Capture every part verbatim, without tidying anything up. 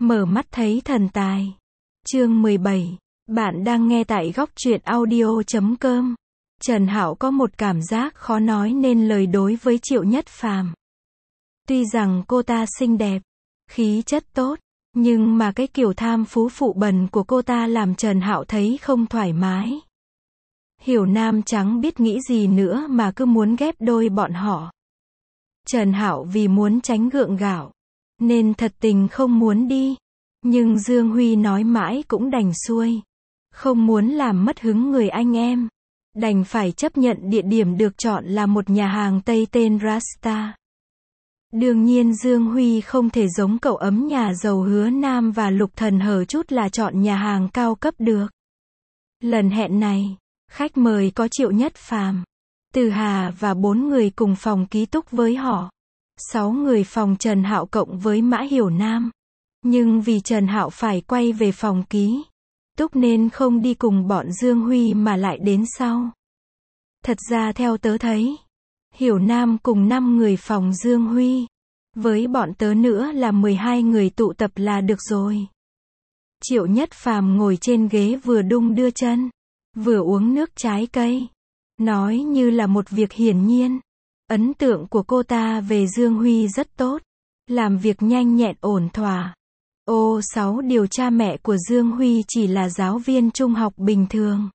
Mở mắt thấy thần tài. Chương mười bảy. Bạn đang nghe tại góc truyện audio chấm com. Trần Hạo có một cảm giác khó nói nên lời đối với Triệu Nhất Phàm. Tuy rằng cô ta xinh đẹp, khí chất tốt, nhưng mà cái kiểu tham phú phụ bần của cô ta làm Trần Hạo thấy không thoải mái. Hiểu Nam chẳng biết nghĩ gì nữa mà cứ muốn ghép đôi bọn họ. Trần Hạo vì muốn tránh gượng gạo, nên thật tình không muốn đi. Nhưng Dương Huy nói mãi cũng đành xuôi. Không muốn làm mất hứng người anh em. Đành phải chấp nhận địa điểm được chọn là một nhà hàng Tây tên Rasta. Đương nhiên Dương Huy không thể giống cậu ấm nhà giàu Hứa Nam và Lục Thần hở chút là chọn nhà hàng cao cấp được. Lần hẹn này, khách mời có Triệu Nhất Phàm, Từ Hà và bốn người cùng phòng ký túc với họ. Sáu người phòng Trần Hạo cộng với Mã Hiểu Nam. Nhưng vì Trần Hạo phải quay về phòng ký túc nên không đi cùng bọn Dương Huy mà lại đến sau. Thật ra theo tớ thấy, Hiểu Nam cùng năm người phòng Dương Huy, với bọn tớ nữa là mười hai người tụ tập là được rồi. Triệu Nhất Phàm ngồi trên ghế vừa đung đưa chân, vừa uống nước trái cây. Nói như là một việc hiển nhiên. Ấn tượng của cô ta về Dương Huy rất tốt. Làm việc nhanh nhẹn ổn thỏa. Ô sáu điều cha mẹ của Dương Huy chỉ là giáo viên trung học bình thường.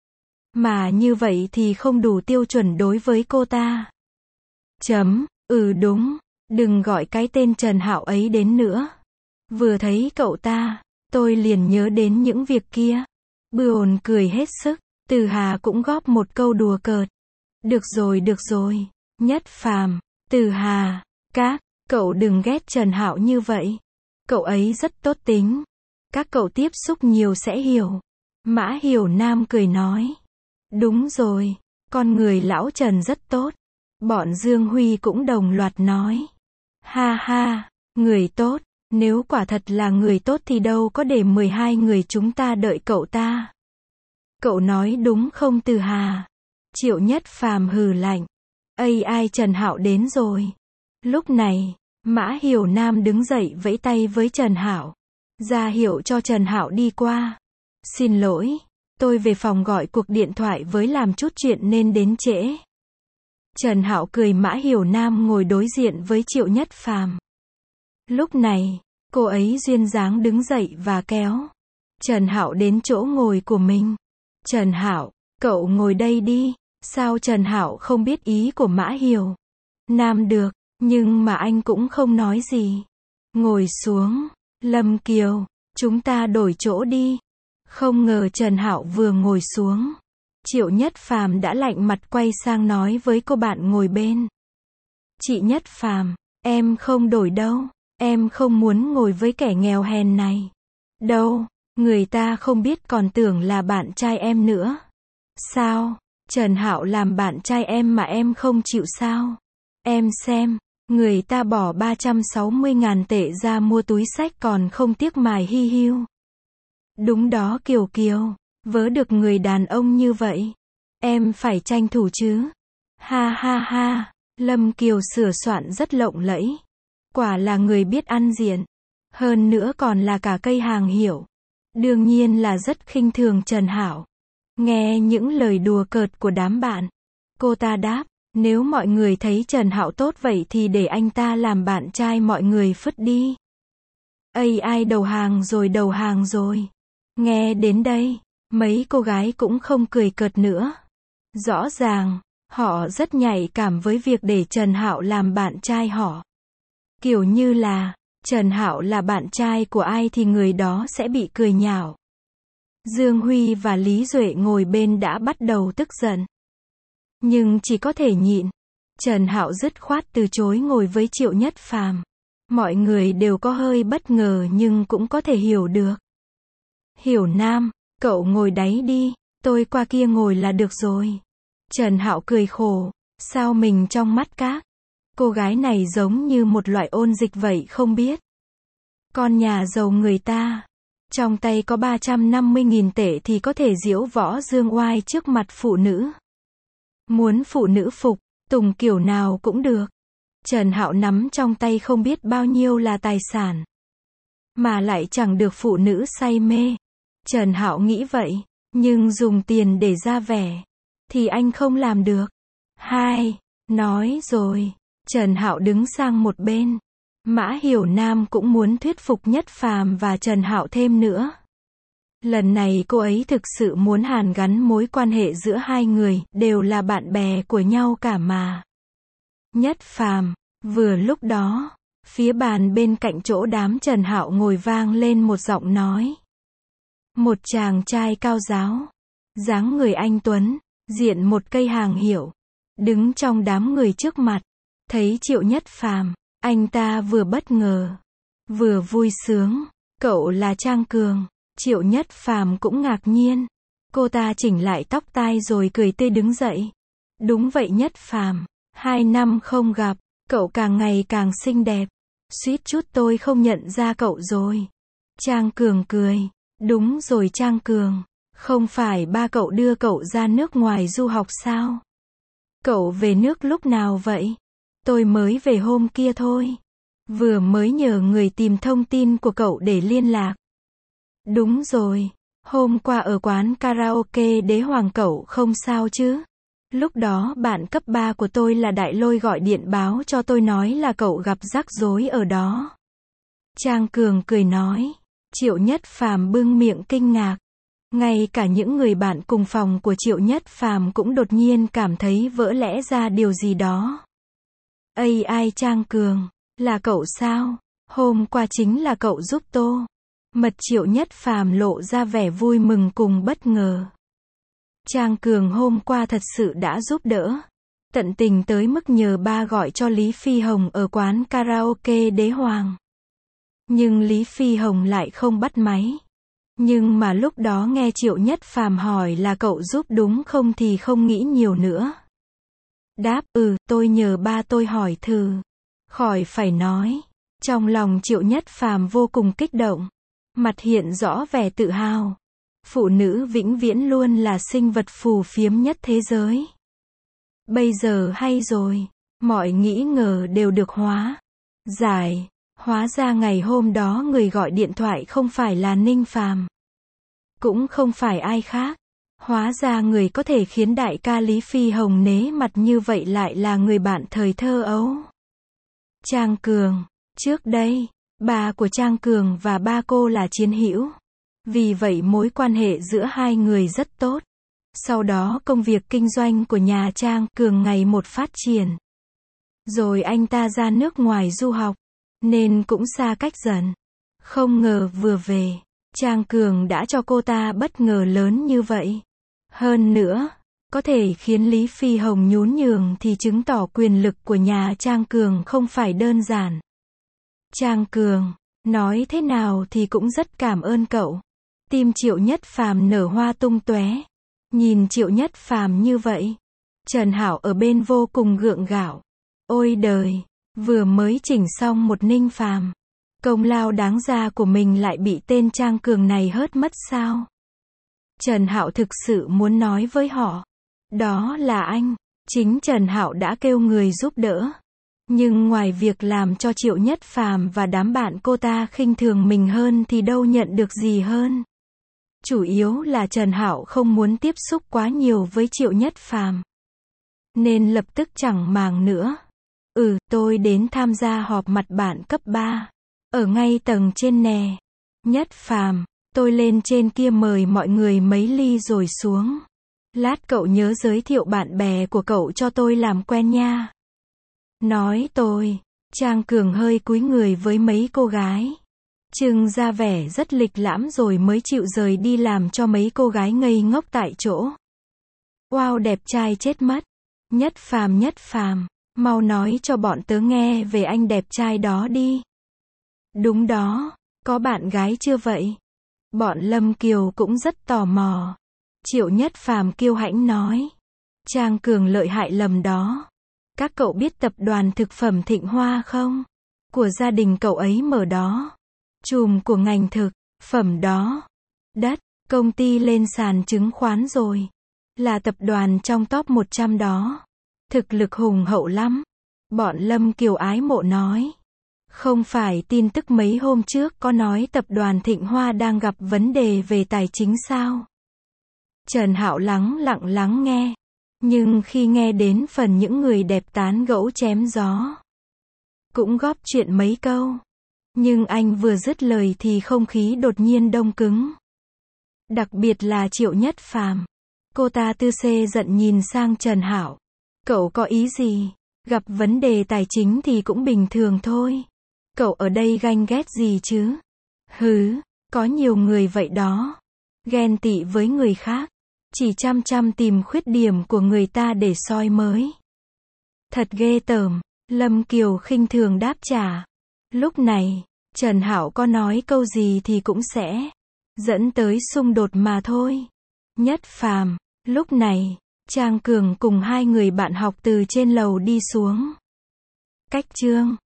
Mà như vậy thì không đủ tiêu chuẩn đối với cô ta. Chấm, ừ đúng, đừng gọi cái tên Trần Hạo ấy đến nữa. Vừa thấy cậu ta, tôi liền nhớ đến những việc kia. Bươn cười hết sức, Từ Hà cũng góp một câu đùa cợt. Được rồi được rồi, Nhất Phàm, Từ Hà, các, cậu đừng ghét Trần Hạo như vậy. Cậu ấy rất tốt tính. Các cậu tiếp xúc nhiều sẽ hiểu. Mã Hiểu Nam cười nói. Đúng rồi, con người lão Trần rất tốt. Bọn Dương Huy cũng đồng loạt nói. Ha ha, người tốt, nếu quả thật là người tốt thì đâu có để mười hai người chúng ta đợi cậu ta. Cậu nói đúng không Từ Hà? Triệu Nhất Phàm hừ lạnh. Ây ai Trần Hạo đến rồi. Lúc này, Mã Hiểu Nam đứng dậy vẫy tay với Trần Hạo, ra hiệu cho Trần Hạo đi qua. Xin lỗi, tôi về phòng gọi cuộc điện thoại với làm chút chuyện nên đến trễ. Trần Hạo cười. Mã Hiểu Nam ngồi đối diện với Triệu Nhất Phàm. Lúc này, cô ấy duyên dáng đứng dậy và kéo Trần Hạo đến chỗ ngồi của mình. Trần Hạo, cậu ngồi đây đi. Sao Trần Hạo không biết ý của Mã Hiểu Nam được, nhưng mà anh cũng không nói gì. Ngồi xuống, Lâm Kiều, chúng ta đổi chỗ đi. Không ngờ Trần Hạo vừa ngồi xuống, Triệu Nhất Phàm đã lạnh mặt quay sang nói với cô bạn ngồi bên. Chị Nhất Phàm, em không đổi đâu, em không muốn ngồi với kẻ nghèo hèn này. Đâu, người ta không biết còn tưởng là bạn trai em nữa. Sao, Trần Hạo làm bạn trai em mà em không chịu sao? Em xem, người ta bỏ ba trăm sáu mươi ngàn tệ ra mua túi xách còn không tiếc mài hi hiu. Đúng đó Kiều Kiều, vớ được người đàn ông như vậy, em phải tranh thủ chứ. Ha ha ha, Lâm Kiều sửa soạn rất lộng lẫy. Quả là người biết ăn diện. Hơn nữa còn là cả cây hàng hiệu. Đương nhiên là rất khinh thường Trần Hạo. Nghe những lời đùa cợt của đám bạn, cô ta đáp. Nếu mọi người thấy Trần Hạo tốt vậy thì để anh ta làm bạn trai mọi người phứt đi. Ây ai đầu hàng rồi đầu hàng rồi. Nghe đến đây, mấy cô gái cũng không cười cợt nữa. Rõ ràng, họ rất nhạy cảm với việc để Trần Hạo làm bạn trai họ. Kiểu như là, Trần Hạo là bạn trai của ai thì người đó sẽ bị cười nhạo. Dương Huy và Lý Duệ ngồi bên đã bắt đầu tức giận. Nhưng chỉ có thể nhịn. Trần Hạo dứt khoát từ chối ngồi với Triệu Nhất Phàm. Mọi người đều có hơi bất ngờ nhưng cũng có thể hiểu được. Hiểu Nam, cậu ngồi đấy đi, tôi qua kia ngồi là được rồi. Trần Hạo cười khổ, sao mình trong mắt các cô gái này giống như một loại ôn dịch vậy không biết. Con nhà giàu người ta, trong tay có ba trăm năm mươi nghìn tệ thì có thể diễu võ dương oai trước mặt phụ nữ. Muốn phụ nữ phục tùng kiểu nào cũng được. Trần Hạo nắm trong tay không biết bao nhiêu là tài sản. mà lại chẳng được phụ nữ say mê. Trần Hạo nghĩ vậy, nhưng dùng tiền để ra vẻ, thì anh không làm được. Hai, nói rồi, Trần Hạo đứng sang một bên. Mã Hiểu Nam cũng muốn thuyết phục Nhất Phàm và Trần Hạo thêm nữa. Lần này cô ấy thực sự muốn hàn gắn mối quan hệ giữa hai người, đều là bạn bè của nhau cả mà. Nhất Phàm, vừa lúc đó, phía bàn bên cạnh chỗ đám Trần Hạo ngồi vang lên một giọng nói. Một chàng trai cao ráo, dáng người anh tuấn, diện một cây hàng hiệu, đứng trong đám người trước mặt, thấy Triệu Nhất Phàm, anh ta vừa bất ngờ, vừa vui sướng. Cậu là Trang Cường. Triệu Nhất Phàm cũng ngạc nhiên. Cô ta chỉnh lại tóc tai rồi cười tươi đứng dậy. Đúng vậy Nhất Phàm, hai năm không gặp, cậu càng ngày càng xinh đẹp. Suýt chút tôi không nhận ra cậu rồi. Trang Cường cười. Đúng rồi Trang Cường, không phải ba cậu đưa cậu ra nước ngoài du học sao? Cậu về nước lúc nào vậy? Tôi mới về hôm kia thôi. Vừa mới nhờ người tìm thông tin của cậu để liên lạc. Đúng rồi, hôm qua ở quán karaoke Đế Hoàng cậu không sao chứ? Lúc đó bạn cấp ba của tôi là Đại Lôi gọi điện báo cho tôi nói là cậu gặp rắc rối ở đó. Trang Cường cười nói. Triệu Nhất Phàm bưng miệng kinh ngạc. Ngay cả những người bạn cùng phòng của Triệu Nhất Phàm cũng đột nhiên cảm thấy vỡ lẽ ra điều gì đó. Ây ai Trang Cường, là cậu sao? Hôm qua chính là cậu giúp tô. Mật Triệu Nhất Phàm lộ ra vẻ vui mừng cùng bất ngờ. Trang Cường hôm qua thật sự đã giúp đỡ. Tận tình tới mức nhờ ba gọi cho Lý Phi Hồng ở quán karaoke Đế Hoàng. Nhưng Lý Phi Hồng lại không bắt máy. Nhưng mà lúc đó nghe Triệu Nhất Phàm hỏi là cậu giúp đúng không thì không nghĩ nhiều nữa. Đáp, ừ, tôi nhờ ba tôi hỏi thử. Khỏi phải nói. Trong lòng Triệu Nhất Phàm vô cùng kích động. Mặt hiện rõ vẻ tự hào. Phụ nữ vĩnh viễn luôn là sinh vật phù phiếm nhất thế giới. Bây giờ hay rồi. Mọi nghĩ ngờ đều được hóa giải. Hóa ra ngày hôm đó người gọi điện thoại không phải là Ninh Phàm, cũng không phải ai khác. Hóa ra người có thể khiến đại ca Lý Phi Hồng nể mặt như vậy lại là người bạn thời thơ ấu. Trang Cường. Trước đây, bà của Trang Cường và ba cô là chiến hữu. Vì vậy mối quan hệ giữa hai người rất tốt. Sau đó công việc kinh doanh của nhà Trang Cường ngày một phát triển. Rồi anh ta ra nước ngoài du học, nên cũng xa cách dần. Không ngờ vừa về, Trang Cường đã cho cô ta bất ngờ lớn như vậy. Hơn nữa, có thể khiến Lý Phi Hồng nhún nhường thì chứng tỏ quyền lực của nhà Trang Cường không phải đơn giản. Trang Cường, nói thế nào thì cũng rất cảm ơn cậu. Tim Triệu Nhất Phàm nở hoa tung tóe. Nhìn Triệu Nhất Phàm như vậy, Trần Hạo ở bên vô cùng gượng gạo. Ôi đời, vừa mới chỉnh xong một Ninh Phàm, công lao đáng ra của mình lại bị tên Trang Cường này hớt mất sao? Trần Hạo thực sự muốn nói với họ, đó là anh. Chính Trần Hạo đã kêu người giúp đỡ. Nhưng ngoài việc làm cho Triệu Nhất Phàm và đám bạn cô ta khinh thường mình hơn thì đâu nhận được gì hơn. Chủ yếu là Trần Hạo không muốn tiếp xúc quá nhiều với Triệu Nhất Phàm, nên lập tức chẳng màng nữa. Ừ, tôi đến tham gia họp mặt bạn cấp ba. Ở ngay tầng trên nè. Nhất Phàm, tôi lên trên kia mời mọi người mấy ly rồi xuống. Lát cậu nhớ giới thiệu bạn bè của cậu cho tôi làm quen nha. Nói tôi, Trang Cường hơi cúi người với mấy cô gái. Trưng ra vẻ rất lịch lãm rồi mới chịu rời đi làm cho mấy cô gái ngây ngốc tại chỗ. Wow, đẹp trai chết mất. Nhất Phàm Nhất Phàm, mau nói cho bọn tớ nghe về anh đẹp trai đó đi. Đúng đó, có bạn gái chưa vậy? Bọn Lâm Kiều cũng rất tò mò. Triệu Nhất Phàm kiêu hãnh nói. Trang Cường lợi hại lầm đó. Các cậu biết tập đoàn thực phẩm Thịnh Hoa không? Của gia đình cậu ấy mở đó. Chùm của ngành thực phẩm đó. Đất, công ty lên sàn chứng khoán rồi. Là tập đoàn trong top một trăm đó. Thực lực hùng hậu lắm. Bọn Lâm Kiều ái mộ nói. Không phải tin tức mấy hôm trước có nói tập đoàn Thịnh Hoa đang gặp vấn đề về tài chính sao? Trần Hạo lắng lặng lắng nghe. Nhưng khi nghe đến phần những người đẹp tán gẫu chém gió, cũng góp chuyện mấy câu. Nhưng anh vừa dứt lời thì không khí đột nhiên đông cứng. Đặc biệt là Triệu Nhất Phàm. Cô ta tư xê giận nhìn sang Trần Hạo. Cậu có ý gì? Gặp vấn đề tài chính thì cũng bình thường thôi. Cậu ở đây ganh ghét gì chứ? Hứ, có nhiều người vậy đó. Ghen tị với người khác. Chỉ chăm chăm tìm khuyết điểm của người ta để soi mới. Thật ghê tởm. Lâm Kiều khinh thường đáp trả. Lúc này, Trần Hạo có nói câu gì thì cũng sẽ dẫn tới xung đột mà thôi. Nhất Phàm. Lúc này, Trang Cường cùng hai người bạn học từ trên lầu đi xuống. Cách Trương